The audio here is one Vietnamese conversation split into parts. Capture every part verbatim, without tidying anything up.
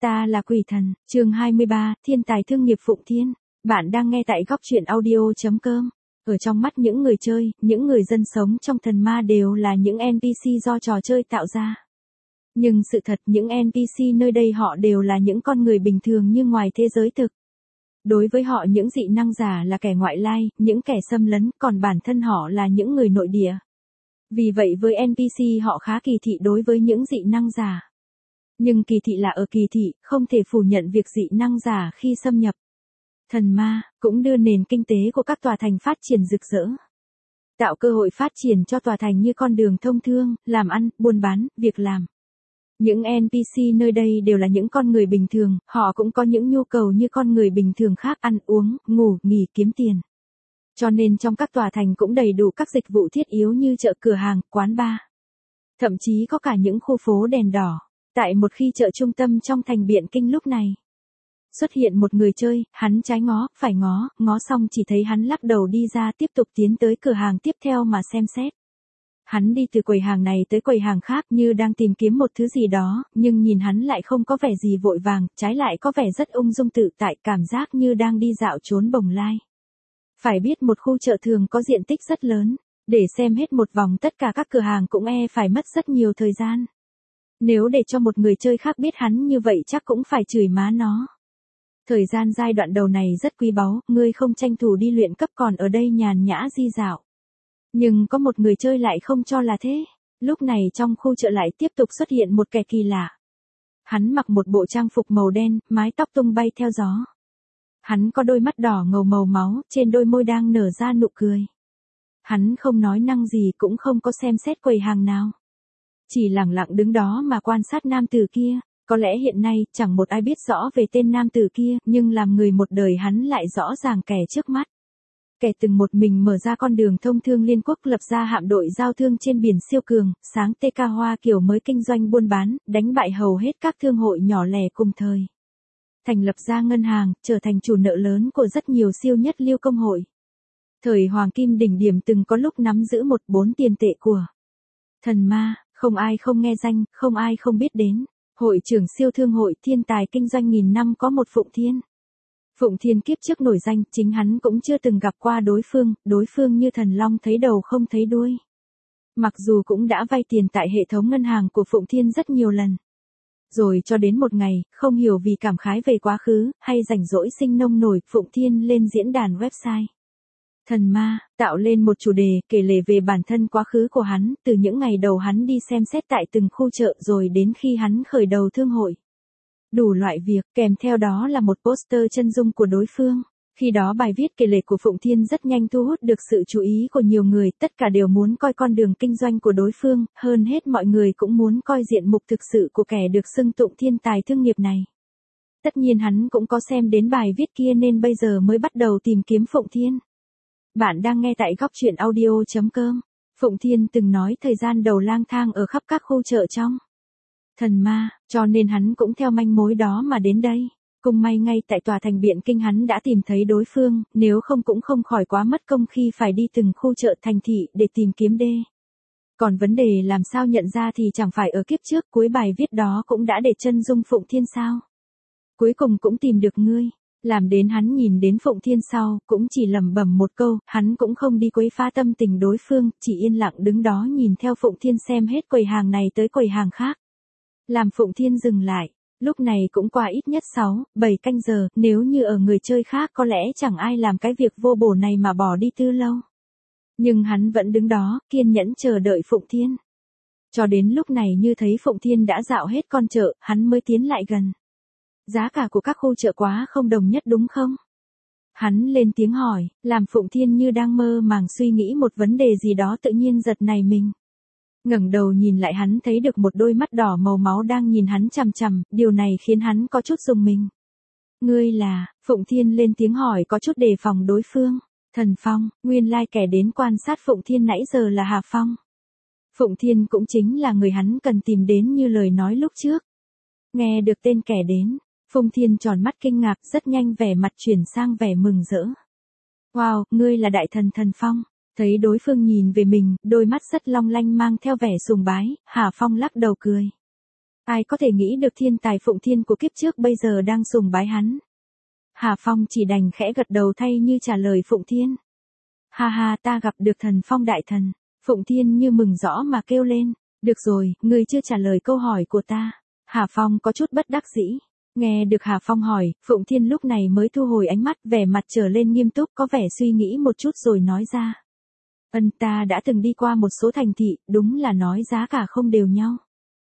Ta là quỷ thần, chương hai mươi ba, thiên tài thương nghiệp Phụng Thiên. Bạn đang nghe tại góc truyện audio.com. Ở trong mắt những người chơi, những người dân sống trong thần ma đều là những en pê xê do trò chơi tạo ra. Nhưng sự thật những en pê xê nơi đây họ đều là những con người bình thường như ngoài thế giới thực. Đối với họ những dị năng giả là kẻ ngoại lai, những kẻ xâm lấn, còn bản thân họ là những người nội địa. Vì vậy với en pê xê họ khá kỳ thị đối với những dị năng giả. Nhưng kỳ thị là ở kỳ thị, không thể phủ nhận việc dị năng giả khi xâm nhập. Thần ma, cũng đưa nền kinh tế của các tòa thành phát triển rực rỡ. Tạo cơ hội phát triển cho tòa thành như con đường thông thương, làm ăn, buôn bán, việc làm. Những en pê xê nơi đây đều là những con người bình thường, họ cũng có những nhu cầu như con người bình thường khác, ăn uống, ngủ, nghỉ, kiếm tiền. Cho nên trong các tòa thành cũng đầy đủ các dịch vụ thiết yếu như chợ, cửa hàng, quán bar. Thậm chí có cả những khu phố đèn đỏ. Tại một khi chợ trung tâm trong thành Biện Kinh lúc này, xuất hiện một người chơi, hắn trái ngó, phải ngó, ngó xong chỉ thấy hắn lắc đầu đi ra tiếp tục tiến tới cửa hàng tiếp theo mà xem xét. Hắn đi từ quầy hàng này tới quầy hàng khác như đang tìm kiếm một thứ gì đó, nhưng nhìn hắn lại không có vẻ gì vội vàng, trái lại có vẻ rất ung dung tự tại, cảm giác như đang đi dạo trốn bồng lai. Phải biết một khu chợ thường có diện tích rất lớn, để xem hết một vòng tất cả các cửa hàng cũng e phải mất rất nhiều thời gian. Nếu để cho một người chơi khác biết hắn như vậy chắc cũng phải chửi má nó. Thời gian giai đoạn đầu này rất quý báu, ngươi không tranh thủ đi luyện cấp còn ở đây nhàn nhã di dạo. Nhưng có một người chơi lại không cho là thế. Lúc này trong khu chợ lại tiếp tục xuất hiện một kẻ kỳ lạ. Hắn mặc một bộ trang phục màu đen, mái tóc tung bay theo gió. Hắn có đôi mắt đỏ ngầu màu máu, trên đôi môi đang nở ra nụ cười. Hắn không nói năng gì cũng không có xem xét quầy hàng nào. Chỉ lặng lặng đứng đó mà quan sát nam tử kia, có lẽ hiện nay chẳng một ai biết rõ về tên nam tử kia, nhưng làm người một đời hắn lại rõ ràng kẻ trước mắt. Kẻ từng một mình mở ra con đường thông thương liên quốc, lập ra hạm đội giao thương trên biển siêu cường, sáng tê ca hoa kiểu mới kinh doanh buôn bán, đánh bại hầu hết các thương hội nhỏ lẻ cùng thời. Thành lập ra ngân hàng, trở thành chủ nợ lớn của rất nhiều siêu nhất lưu công hội. Thời Hoàng Kim đỉnh điểm từng có lúc nắm giữ một bốn tiền tệ của thần ma. Không ai không nghe danh, không ai không biết đến. Hội trưởng siêu thương hội thiên tài kinh doanh nghìn năm có một Phụng Thiên. Phụng Thiên kiếp trước nổi danh, chính hắn cũng chưa từng gặp qua đối phương, đối phương như thần long thấy đầu không thấy đuôi. Mặc dù cũng đã vay tiền tại hệ thống ngân hàng của Phụng Thiên rất nhiều lần. Rồi cho đến một ngày, không hiểu vì cảm khái về quá khứ, hay rảnh rỗi sinh nông nổi, Phụng Thiên lên diễn đàn website thần ma, tạo lên một chủ đề, kể lể về bản thân quá khứ của hắn, từ những ngày đầu hắn đi xem xét tại từng khu chợ rồi đến khi hắn khởi đầu thương hội. Đủ loại việc, kèm theo đó là một poster chân dung của đối phương. Khi đó bài viết kể lể của Phụng Thiên rất nhanh thu hút được sự chú ý của nhiều người, tất cả đều muốn coi con đường kinh doanh của đối phương, hơn hết mọi người cũng muốn coi diện mục thực sự của kẻ được xưng tụng thiên tài thương nghiệp này. Tất nhiên hắn cũng có xem đến bài viết kia nên bây giờ mới bắt đầu tìm kiếm Phụng Thiên. Bạn đang nghe tại góc truyện audio.com. Phụng Thiên từng nói thời gian đầu lang thang ở khắp các khu chợ trong thần ma, cho nên hắn cũng theo manh mối đó mà đến đây. Cùng may ngay tại tòa thành Biện Kinh hắn đã tìm thấy đối phương, nếu không cũng không khỏi quá mất công khi phải đi từng khu chợ thành thị để tìm kiếm đê. Còn vấn đề làm sao nhận ra thì chẳng phải ở kiếp trước cuối bài viết đó cũng đã để chân dung Phụng Thiên sao. Cuối cùng cũng tìm được ngươi. Làm đến hắn nhìn đến Phụng Thiên sau, cũng chỉ lẩm bẩm một câu, hắn cũng không đi quấy phá tâm tình đối phương, chỉ yên lặng đứng đó nhìn theo Phụng Thiên xem hết quầy hàng này tới quầy hàng khác. Làm Phụng Thiên dừng lại, lúc này cũng qua ít nhất sáu, bảy canh giờ, nếu như ở người chơi khác có lẽ chẳng ai làm cái việc vô bổ này mà bỏ đi tư lâu. Nhưng hắn vẫn đứng đó, kiên nhẫn chờ đợi Phụng Thiên. Cho đến lúc này như thấy Phụng Thiên đã dạo hết con chợ, hắn mới tiến lại gần. Giá cả của các khu chợ quá không đồng nhất đúng không? Hắn lên tiếng hỏi, làm Phụng Thiên như đang mơ màng suy nghĩ một vấn đề gì đó tự nhiên giật nảy mình. Ngẩng đầu nhìn lại hắn thấy được một đôi mắt đỏ màu máu đang nhìn hắn chằm chằm, điều này khiến hắn có chút rùng mình. Ngươi là, Phụng Thiên lên tiếng hỏi có chút đề phòng đối phương. Thần Phong, nguyên lai kẻ đến quan sát Phụng Thiên nãy giờ là Hà Phong. Phụng Thiên cũng chính là người hắn cần tìm đến như lời nói lúc trước. Nghe được tên kẻ đến, Phụng Thiên tròn mắt kinh ngạc, rất nhanh vẻ mặt chuyển sang vẻ mừng rỡ. Wow, ngươi là đại thần Thần Phong. Thấy đối phương nhìn về mình, đôi mắt rất long lanh mang theo vẻ sùng bái, Hà Phong lắc đầu cười. Ai có thể nghĩ được thiên tài Phụng Thiên của kiếp trước bây giờ đang sùng bái hắn. Hà Phong chỉ đành khẽ gật đầu thay như trả lời Phụng Thiên. Ha ha, ta gặp được thần Phong đại thần. Phụng Thiên như mừng rõ mà kêu lên. Được rồi, ngươi chưa trả lời câu hỏi của ta. Hà Phong có chút bất đắc dĩ. Nghe được Hà Phong hỏi, Phụng Thiên lúc này mới thu hồi ánh mắt, vẻ mặt trở lên nghiêm túc, có vẻ suy nghĩ một chút rồi nói ra. Ân, ta đã từng đi qua một số thành thị, đúng là nói giá cả không đều nhau.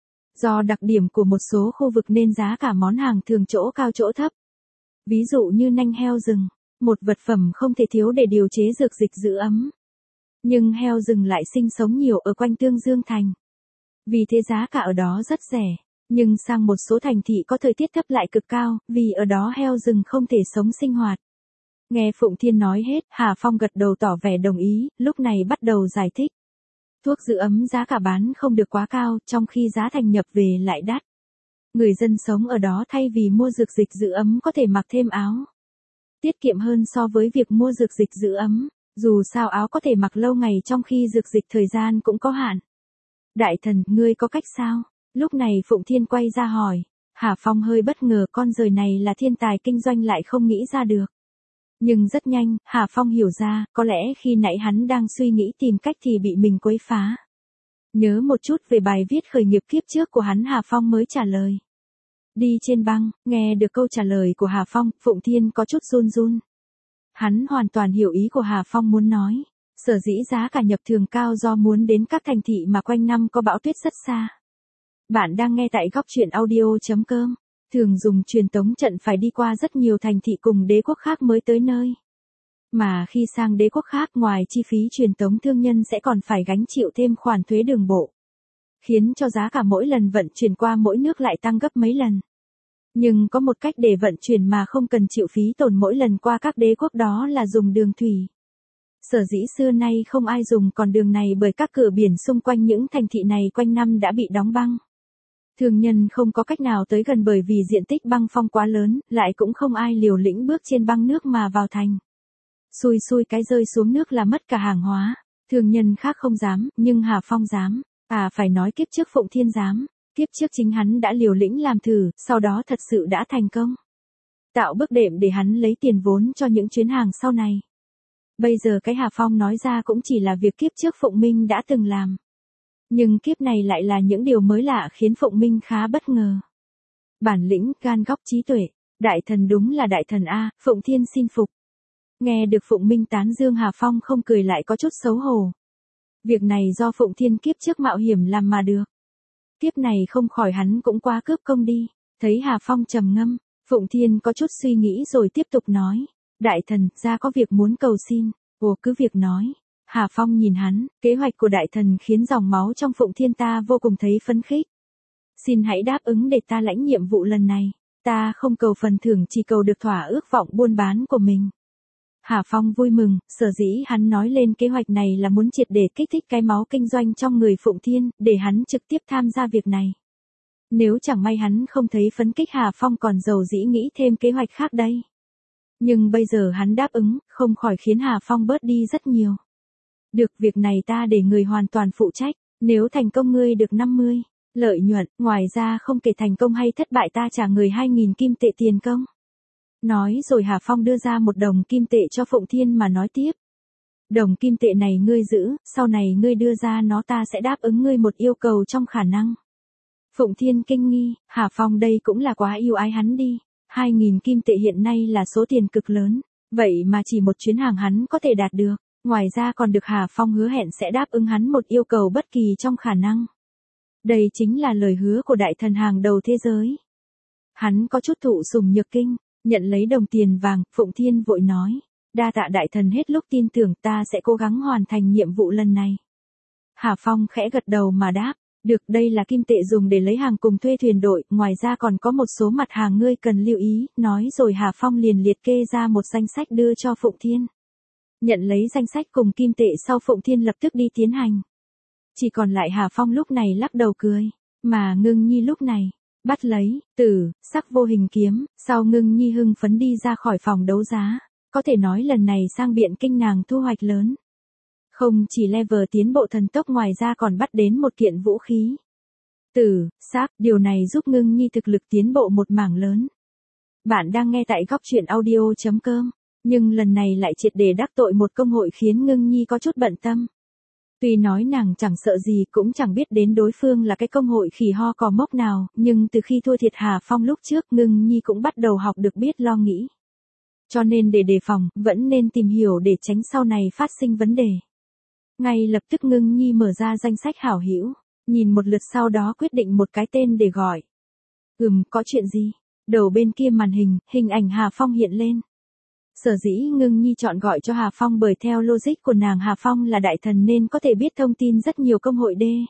Do đặc điểm của một số khu vực nên giá cả món hàng thường chỗ cao chỗ thấp. Ví dụ như nanh heo rừng, một vật phẩm không thể thiếu để điều chế dược dịch giữ ấm. Nhưng heo rừng lại sinh sống nhiều ở quanh Tương Dương Thành. Vì thế giá cả ở đó rất rẻ. Nhưng sang một số thành thị có thời tiết thấp lại cực cao, vì ở đó heo rừng không thể sống sinh hoạt. Nghe Phụng Thiên nói hết, Hà Phong gật đầu tỏ vẻ đồng ý, lúc này bắt đầu giải thích. Thuốc giữ ấm giá cả bán không được quá cao, trong khi giá thành nhập về lại đắt. Người dân sống ở đó thay vì mua dược dịch giữ ấm có thể mặc thêm áo. Tiết kiệm hơn so với việc mua dược dịch giữ ấm, dù sao áo có thể mặc lâu ngày trong khi dược dịch thời gian cũng có hạn. Đại thần, ngươi có cách sao? Lúc này Phụng Thiên quay ra hỏi. Hà Phong hơi bất ngờ, con rời này là thiên tài kinh doanh lại không nghĩ ra được. Nhưng rất nhanh, Hà Phong hiểu ra, có lẽ khi nãy hắn đang suy nghĩ tìm cách thì bị mình quấy phá. Nhớ một chút về bài viết khởi nghiệp kiếp trước của hắn, Hà Phong mới trả lời. Đi trên băng. Nghe được câu trả lời của Hà Phong, Phụng Thiên có chút run run. Hắn hoàn toàn hiểu ý của Hà Phong muốn nói. Sở dĩ giá cả nhập thường cao do muốn đến các thành thị mà quanh năm có bão tuyết rất xa. Bạn đang nghe tại góc truyện audio chấm com. Thường dùng truyền tống trận phải đi qua rất nhiều thành thị cùng đế quốc khác mới tới nơi. Mà khi sang đế quốc khác, ngoài chi phí truyền tống, thương nhân sẽ còn phải gánh chịu thêm khoản thuế đường bộ. Khiến cho giá cả mỗi lần vận chuyển qua mỗi nước lại tăng gấp mấy lần. Nhưng có một cách để vận chuyển mà không cần chịu phí tổn mỗi lần qua các đế quốc, đó là dùng đường thủy. Sở dĩ xưa nay không ai dùng con đường này bởi các cửa biển xung quanh những thành thị này quanh năm đã bị đóng băng. Thương nhân không có cách nào tới gần bởi vì diện tích băng phong quá lớn, lại cũng không ai liều lĩnh bước trên băng nước mà vào thành. Xui xui cái rơi xuống nước là mất cả hàng hóa. Thương nhân khác không dám, nhưng Hà Phong dám. À, phải nói kiếp trước Phụng Thiên dám. Kiếp trước chính hắn đã liều lĩnh làm thử, sau đó thật sự đã thành công. Tạo bước đệm để hắn lấy tiền vốn cho những chuyến hàng sau này. Bây giờ cái Hà Phong nói ra cũng chỉ là việc kiếp trước Phụng Minh đã từng làm. Nhưng kiếp này lại là những điều mới lạ khiến Phụng Minh khá bất ngờ. Bản lĩnh, gan góc, trí tuệ. Đại thần đúng là đại thần A, Phụng Thiên xin phục. Nghe được Phụng Minh tán dương, Hà Phong không cười lại có chút xấu hổ. Việc này do Phụng Thiên kiếp trước mạo hiểm làm mà được. Kiếp này không khỏi hắn cũng quá cướp công đi. Thấy Hà Phong trầm ngâm, Phụng Thiên có chút suy nghĩ rồi tiếp tục nói. Đại thần, ra có việc muốn cầu xin. Ồ, cứ việc nói. Hà Phong nhìn hắn, kế hoạch của đại thần khiến dòng máu trong Phụng Thiên ta vô cùng thấy phấn khích. Xin hãy đáp ứng để ta lãnh nhiệm vụ lần này. Ta không cầu phần thưởng, chỉ cầu được thỏa ước vọng buôn bán của mình. Hà Phong vui mừng, sở dĩ hắn nói lên kế hoạch này là muốn triệt để kích thích cái máu kinh doanh trong người Phụng Thiên, để hắn trực tiếp tham gia việc này. Nếu chẳng may hắn không thấy phấn kích, Hà Phong còn giàu dĩ nghĩ thêm kế hoạch khác đây. Nhưng bây giờ hắn đáp ứng, không khỏi khiến Hà Phong bớt đi rất nhiều. Được, việc này ta để người hoàn toàn phụ trách, nếu thành công ngươi được năm mươi, lợi nhuận, ngoài ra không kể thành công hay thất bại ta trả người hai nghìn kim tệ tiền công. Nói rồi Hà Phong đưa ra một đồng kim tệ cho Phụng Thiên mà nói tiếp. Đồng kim tệ này ngươi giữ, sau này ngươi đưa ra nó ta sẽ đáp ứng ngươi một yêu cầu trong khả năng. Phụng Thiên kinh nghi, Hà Phong đây cũng là quá yêu ái hắn đi. Hai nghìn kim tệ hiện nay là số tiền cực lớn, vậy mà chỉ một chuyến hàng hắn có thể đạt được. Ngoài ra còn được Hà Phong hứa hẹn sẽ đáp ứng hắn một yêu cầu bất kỳ trong khả năng. Đây chính là lời hứa của đại thần hàng đầu thế giới. Hắn có chút thụ sủng nhược kinh, nhận lấy đồng tiền vàng, Phụng Thiên vội nói. Đa tạ đại thần, hết lúc tin tưởng, ta sẽ cố gắng hoàn thành nhiệm vụ lần này. Hà Phong khẽ gật đầu mà đáp. Được, đây là kim tệ dùng để lấy hàng cùng thuê thuyền đội, ngoài ra còn có một số mặt hàng ngươi cần lưu ý, nói rồi Hà Phong liền liệt kê ra một danh sách đưa cho Phụng Thiên. Nhận lấy danh sách cùng kim tệ sau, Phụng Thiên lập tức đi tiến hành. Chỉ còn lại Hà Phong lúc này lắc đầu cười, mà Ngưng Nhi lúc này, bắt lấy, tử, sắc vô hình kiếm, sau Ngưng Nhi hưng phấn đi ra khỏi phòng đấu giá, có thể nói lần này sang Biện Kinh nàng thu hoạch lớn. Không chỉ level tiến bộ thần tốc, ngoài ra còn bắt đến một kiện vũ khí. tử, xác, điều này giúp Ngưng Nhi thực lực tiến bộ một mảng lớn. Bạn đang nghe tại góc truyện audio.com, nhưng lần này lại triệt để đắc tội một công hội khiến Ngưng Nhi có chút bận tâm. Tuy nói nàng chẳng sợ gì cũng chẳng biết đến đối phương là cái công hội khỉ ho cò mốc nào, nhưng từ khi thua thiệt Hà Phong lúc trước Ngưng Nhi cũng bắt đầu học được biết lo nghĩ. Cho nên để đề phòng, vẫn nên tìm hiểu để tránh sau này phát sinh vấn đề. Ngay lập tức Ngưng Nhi mở ra danh sách hảo hữu, nhìn một lượt sau đó quyết định một cái tên để gọi. Ừm, có chuyện gì? Đầu bên kia màn hình, hình ảnh Hà Phong hiện lên. Sở dĩ Ngưng Nhi chọn gọi cho Hà Phong bởi theo logic của nàng Hà Phong là đại thần nên có thể biết thông tin rất nhiều công hội đê.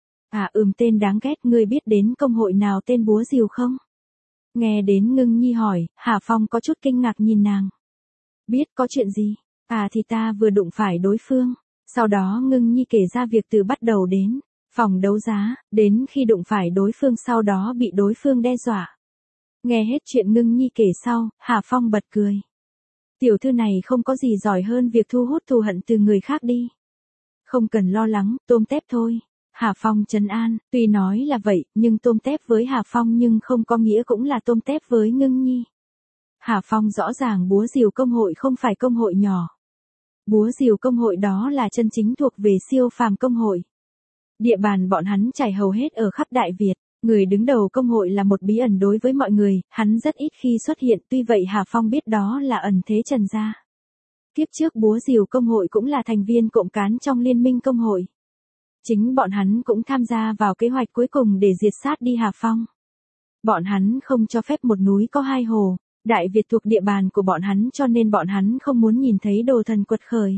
À ừm tên đáng ghét, ngươi biết đến công hội nào tên búa rìu không? Nghe đến Ngưng Nhi hỏi, Hà Phong có chút kinh ngạc nhìn nàng. Biết, có chuyện gì? À thì ta vừa đụng phải đối phương. Sau đó Ngưng Nhi kể ra việc từ bắt đầu đến phòng đấu giá, đến khi đụng phải đối phương sau đó bị đối phương đe dọa. Nghe hết chuyện Ngưng Nhi kể sau, Hà Phong bật cười. Tiểu thư này không có gì giỏi hơn việc thu hút thù hận từ người khác đi. Không cần lo lắng, tôm tép thôi. Hà Phong trấn an, tuy nói là vậy, nhưng tôm tép với Hà Phong nhưng không có nghĩa cũng là tôm tép với Ngưng Nhi. Hà Phong rõ ràng búa rìu công hội không phải công hội nhỏ. Búa rìu công hội đó là chân chính thuộc về siêu phàm công hội. Địa bàn bọn hắn trải hầu hết ở khắp Đại Việt. Người đứng đầu công hội là một bí ẩn đối với mọi người, hắn rất ít khi xuất hiện, tuy vậy Hà Phong biết đó là ẩn thế Trần gia. Kiếp trước búa rìu công hội cũng là thành viên cộng cán trong liên minh công hội. Chính bọn hắn cũng tham gia vào kế hoạch cuối cùng để diệt sát đi Hà Phong. Bọn hắn không cho phép một núi có hai hồ, Đại Việt thuộc địa bàn của bọn hắn cho nên bọn hắn không muốn nhìn thấy đồ thần quật khởi.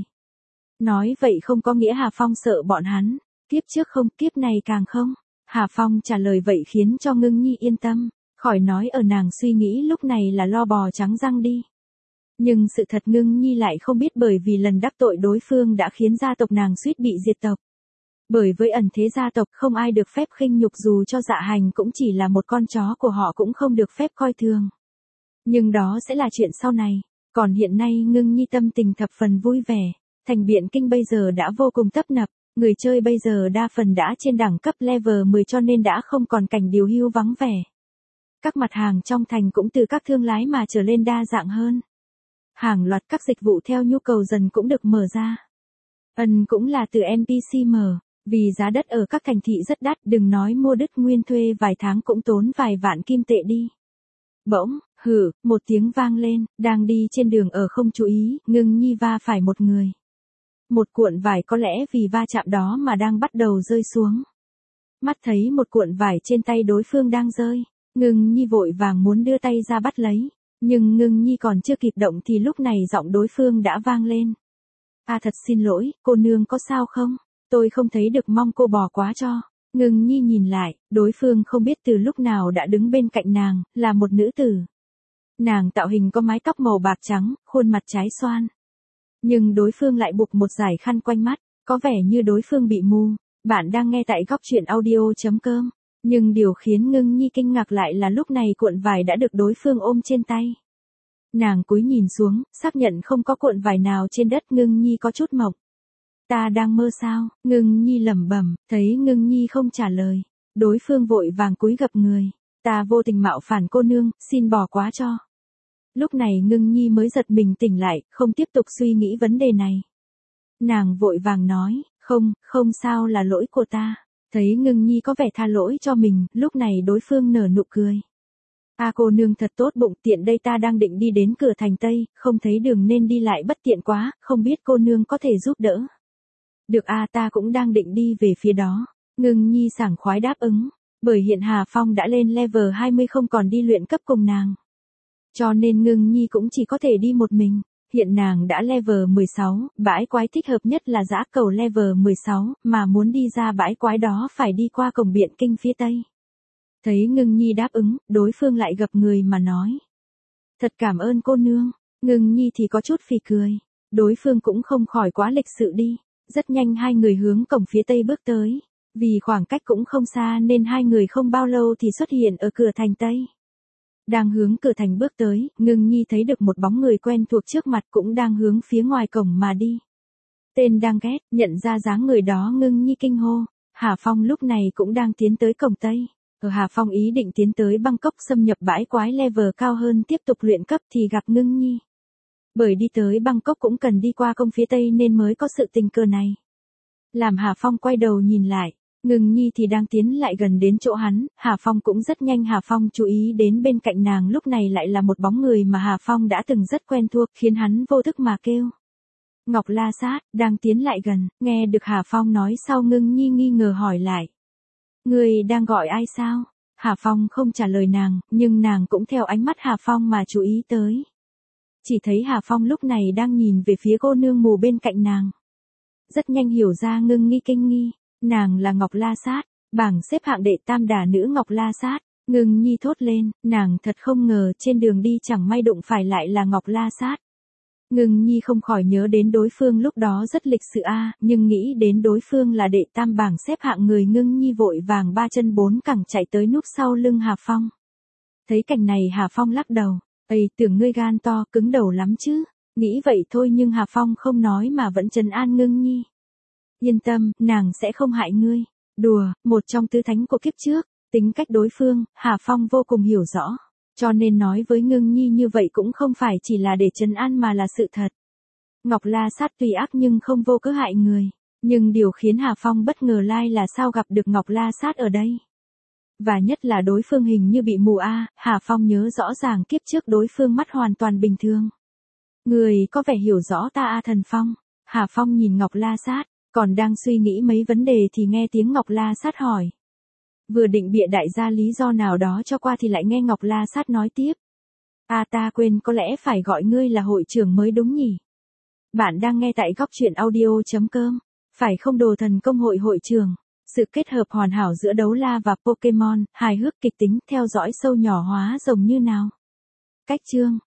Nói vậy không có nghĩa Hà Phong sợ bọn hắn, kiếp trước không, kiếp này càng không. Hà Phong trả lời vậy khiến cho Ngưng Nhi yên tâm, khỏi nói ở nàng suy nghĩ lúc này là lo bò trắng răng đi. Nhưng sự thật Ngưng Nhi lại không biết bởi vì lần đắc tội đối phương đã khiến gia tộc nàng suýt bị diệt tộc. Bởi với ẩn thế gia tộc không ai được phép khinh nhục dù cho Dạ Hành cũng chỉ là một con chó của họ cũng không được phép coi thường. Nhưng đó sẽ là chuyện sau này, còn hiện nay Ngưng Nhi tâm tình thập phần vui vẻ, thành Biện Kinh bây giờ đã vô cùng tấp nập. Người chơi bây giờ đa phần đã trên đẳng cấp level mười cho nên đã không còn cảnh điều hưu vắng vẻ. Các mặt hàng trong thành cũng từ các thương lái mà trở lên đa dạng hơn. Hàng loạt các dịch vụ theo nhu cầu dần cũng được mở ra. Ân cũng là từ en pê xê mở, vì giá đất ở các thành thị rất đắt, đừng nói mua đất nguyên thuê vài tháng cũng tốn vài vạn kim tệ đi. Bỗng, hử, một tiếng vang lên, đang đi trên đường ở không chú ý, Ngưng Nhi va phải một người. Một cuộn vải có lẽ vì va chạm đó mà đang bắt đầu rơi xuống. Mắt thấy một cuộn vải trên tay đối phương đang rơi, Ngưng Nhi vội vàng muốn đưa tay ra bắt lấy, nhưng Ngưng Nhi còn chưa kịp động thì lúc này giọng đối phương đã vang lên. À thật xin lỗi, cô nương có sao không? Tôi không thấy được, mong cô bỏ qua cho. Ngưng Nhi nhìn lại, đối phương không biết từ lúc nào đã đứng bên cạnh nàng, là một nữ tử. Nàng tạo hình có mái tóc màu bạc trắng, khuôn mặt trái xoan. Nhưng đối phương lại buộc một dải khăn quanh mắt, có vẻ như đối phương bị mù. Bạn đang nghe tại góc truyện audio.com. Nhưng điều khiến Ngưng Nhi kinh ngạc lại là lúc này cuộn vải đã được đối phương ôm trên tay. Nàng cúi nhìn xuống, xác nhận không có cuộn vải nào trên đất. Ngưng Nhi có chút mộng. Ta đang mơ sao? Ngưng Nhi lẩm bẩm, thấy Ngưng Nhi không trả lời. Đối phương vội vàng cúi gập người. Ta vô tình mạo phản cô nương, xin bỏ qua cho. Lúc này Ngưng Nhi mới giật mình tỉnh lại, không tiếp tục suy nghĩ vấn đề này. Nàng vội vàng nói, không, không sao, là lỗi của ta. Thấy Ngưng Nhi có vẻ tha lỗi cho mình, lúc này đối phương nở nụ cười. À cô nương thật tốt bụng, tiện đây ta đang định đi đến cửa thành Tây, không thấy đường nên đi lại bất tiện quá, không biết cô nương có thể giúp đỡ. Được à, ta cũng đang định đi về phía đó. Ngưng Nhi sảng khoái đáp ứng, bởi hiện Hà Phong đã lên level hai mươi không còn đi luyện cấp cùng nàng. Cho nên Ngưng Nhi cũng chỉ có thể đi một mình. Hiện nàng đã level mười sáu, bãi quái thích hợp nhất là dã cầu level mười sáu, mà muốn đi ra bãi quái đó phải đi qua cổng Biện Kinh phía Tây. Thấy Ngưng Nhi đáp ứng, đối phương lại gập người mà nói. Thật cảm ơn cô nương. Ngưng Nhi thì có chút phì cười. Đối phương cũng không khỏi quá lịch sự đi. Rất nhanh hai người hướng cổng phía Tây bước tới. Vì khoảng cách cũng không xa nên hai người không bao lâu thì xuất hiện ở cửa thành Tây. Đang hướng cửa thành bước tới, Ngưng Nhi thấy được một bóng người quen thuộc trước mặt cũng đang hướng phía ngoài cổng mà đi. Tên đang ghét, nhận ra dáng người đó Ngưng Nhi kinh hô. Hà Phong lúc này cũng đang tiến tới cổng Tây. Ở Hà Phong ý định tiến tới Bangkok xâm nhập bãi quái level cao hơn tiếp tục luyện cấp thì gặp Ngưng Nhi. Bởi đi tới Bangkok cũng cần đi qua công phía Tây nên mới có sự tình cờ này. Làm Hà Phong quay đầu nhìn lại, Ngưng Nhi thì đang tiến lại gần đến chỗ hắn, Hà Phong cũng rất nhanh. Hà Phong chú ý đến bên cạnh nàng lúc này lại là một bóng người mà Hà Phong đã từng rất quen thuộc, khiến hắn vô thức mà kêu. Ngọc La Sát, đang tiến lại gần, nghe được Hà Phong nói sau Ngưng Nhi nghi ngờ hỏi lại. Người đang gọi ai sao? Hà Phong không trả lời nàng, nhưng nàng cũng theo ánh mắt Hà Phong mà chú ý tới. Chỉ thấy Hà Phong lúc này đang nhìn về phía cô nương mù bên cạnh nàng. Rất nhanh hiểu ra Ngưng Nhi kinh nghi, nàng là Ngọc La Sát, bảng xếp hạng đệ tam đả nữ Ngọc La Sát. Ngưng Nhi thốt lên, nàng thật không ngờ trên đường đi chẳng may đụng phải lại là Ngọc La Sát. Ngưng Nhi không khỏi nhớ đến đối phương lúc đó rất lịch sự a, à, nhưng nghĩ đến đối phương là đệ tam bảng xếp hạng người, Ngưng Nhi vội vàng ba chân bốn cẳng chạy tới núp sau lưng Hà Phong. Thấy cảnh này Hà Phong lắc đầu, "Ây, tưởng ngươi gan to, cứng đầu lắm chứ." Nghĩ vậy thôi nhưng Hà Phong không nói mà vẫn trấn an Ngưng Nhi. "Yên tâm, nàng sẽ không hại ngươi." Đùa, một trong tứ thánh của kiếp trước, tính cách đối phương, Hà Phong vô cùng hiểu rõ. Cho nên nói với Ngưng Nhi như vậy cũng không phải chỉ là để trấn an mà là sự thật. Ngọc La Sát tuy ác nhưng không vô cớ hại người. Nhưng điều khiến Hà Phong bất ngờ lai là sao gặp được Ngọc La Sát ở đây. Và nhất là đối phương hình như bị mù a, à, Hà Phong nhớ rõ ràng kiếp trước đối phương mắt hoàn toàn bình thường. Người có vẻ hiểu rõ ta a à Thần Phong. Hà Phong nhìn Ngọc La Sát, còn đang suy nghĩ mấy vấn đề thì nghe tiếng Ngọc La Sát hỏi. Vừa định bịa đại ra lý do nào đó cho qua thì lại nghe Ngọc La Sát nói tiếp. À ta quên, có lẽ phải gọi ngươi là hội trưởng mới đúng nhỉ. Bạn đang nghe tại góc truyện audio chấm com. Phải không đồ thần công hội hội trưởng. Sự kết hợp hoàn hảo giữa đấu la và Pokemon, hài hước kịch tính, theo dõi sâu nhỏ hóa rồng như nào. Cách chương.